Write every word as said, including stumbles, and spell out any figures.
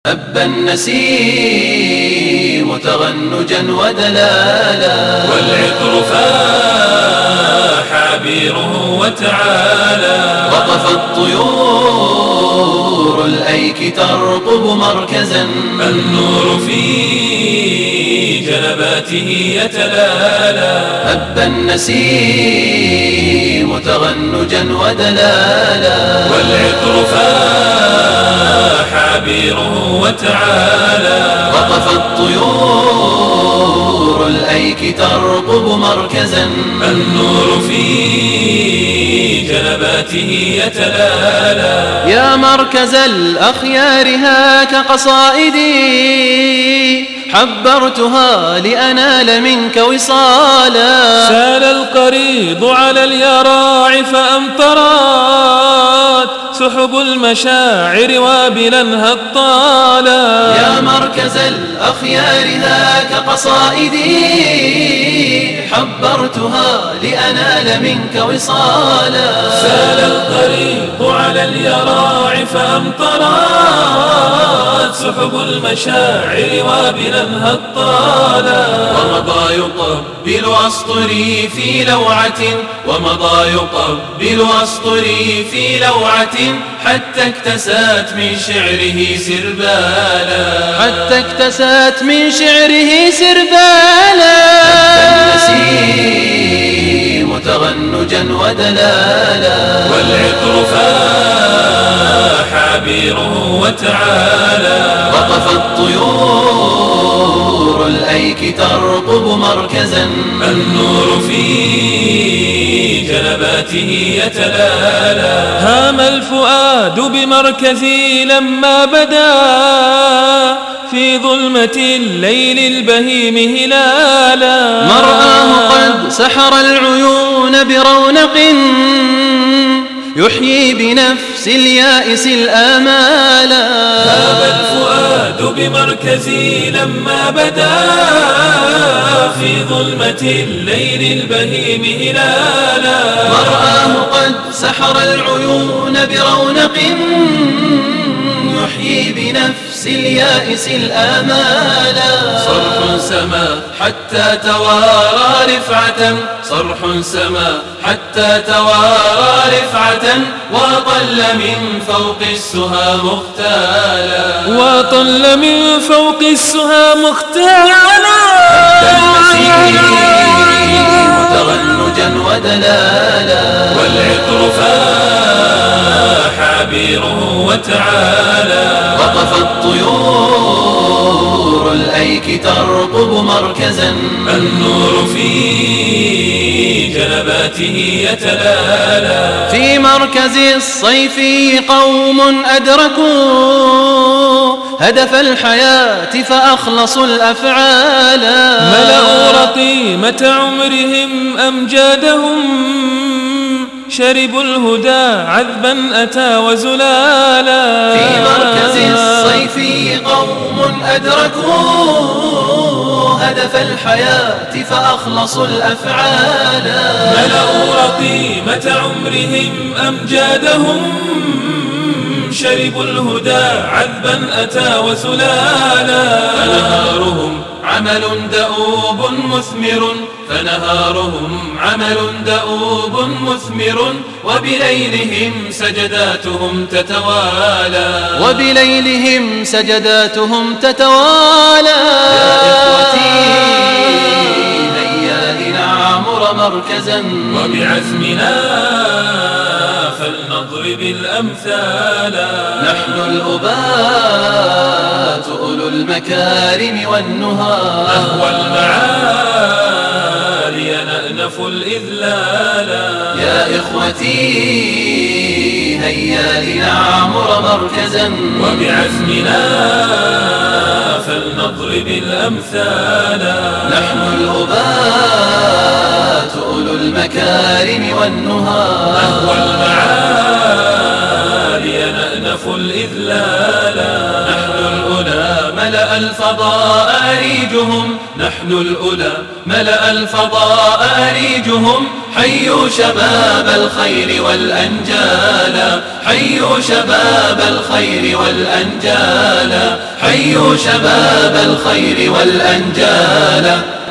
هب النسيم تغنجا ودلالا، والعطر فاح عبيره وتعالى، وقف الطيور الأيك ترقب مركزا، النور في جنباته يتلالى. هب النسيم تغنجا ودلالا، والعطر فاح عبيره وتعالى، وقف الطيور الأيك ترقب مركزا، النور في جنباته يتلالى. يا مركز الأخيار هاك قصائدي، حبرتها لأنال منك وصالا. سال القريض على اليراع فأمطرت سحب المشاعر وابلا هطالا. يا مركز الأخيار هاك قصائدي، حبرتها لأنال منك وصالا. سال القريض على اليراع فأمطرت سحب المشاعر وابلا هطالا. ومضى يقبل أسطري في لوعة، ومضى يقبل أسطري في لوعة، حتى اكتسات من شعره سربالا، حتى اكتسات من شعره سربالا. النسيم تغنجا ودلالا، والعطر فاح عبيره وتعالى، وقف الطيور الأيك ترقب مركزا، النور في جنباته يتلالى. هام الفؤاد بمركزي لما بدا في ظلمة الليل البهيم هلالا. مرآه قد سحر العيون برونق، يحيي بنفس اليائس الآمالا. هام الفؤاد بمركزي لما بدا في ظلمة الليل البهيم هلالا. مرآه قد سحر العيون برونق، يحيي بنفس اليائس الآمالا. صرح سما حتى توارى رفعة، صرح سما حتى توارى رفعة، وطل من فوق السها مختالا، وطل من فوق السها مختالا. تغنجا ودلالا، والعطر فاح عبيره وتعالى، وقف الطيور الأيك ترقب مركزا، النور في جنباته يتلالى. في مركز الصيف قوم أدركوا هدف الحياة فأخلصوا الأفعال، ملأوا رقيمة عمرهم أمجادهم، شربوا الهدى عذبا أتى وزلالا. في مركز الصيف قوم أدركوا هدف الحياة فأخلصوا الأفعال، ملأوا رقيمة عمرهم أمجادهم، شربوا الهدى عذبا أتى وزلالا. فنهارهم عمل دؤوب مثمر، فنهارهم عمل دؤوب مثمر، وبليلهم سجداتهم تتوالى، وبليلهم سجداتهم تتوالى. يا إخوتي هيا لنعمر مركزا، وبعزمنا فلنضرب الأمثال. نحن الأبات أولو المكارم والنهى، نهوى المعالي نأنف الإذلال. يا إخوتي هيا لنعمر مركزا، وبعزمنا فلنضرب الأمثال. نحن الأبات أولو المكارم والنهى، نهوى المعالي نأنف الإذلال. نحن الأولى ملأ الفضاء أريجهم، نحن الأولى ملأ الفضاء أريجهم، حيوا شباب الخير والأنجال، حيوا شباب الخير والأنجال، حيوا شباب الخير والأنجال.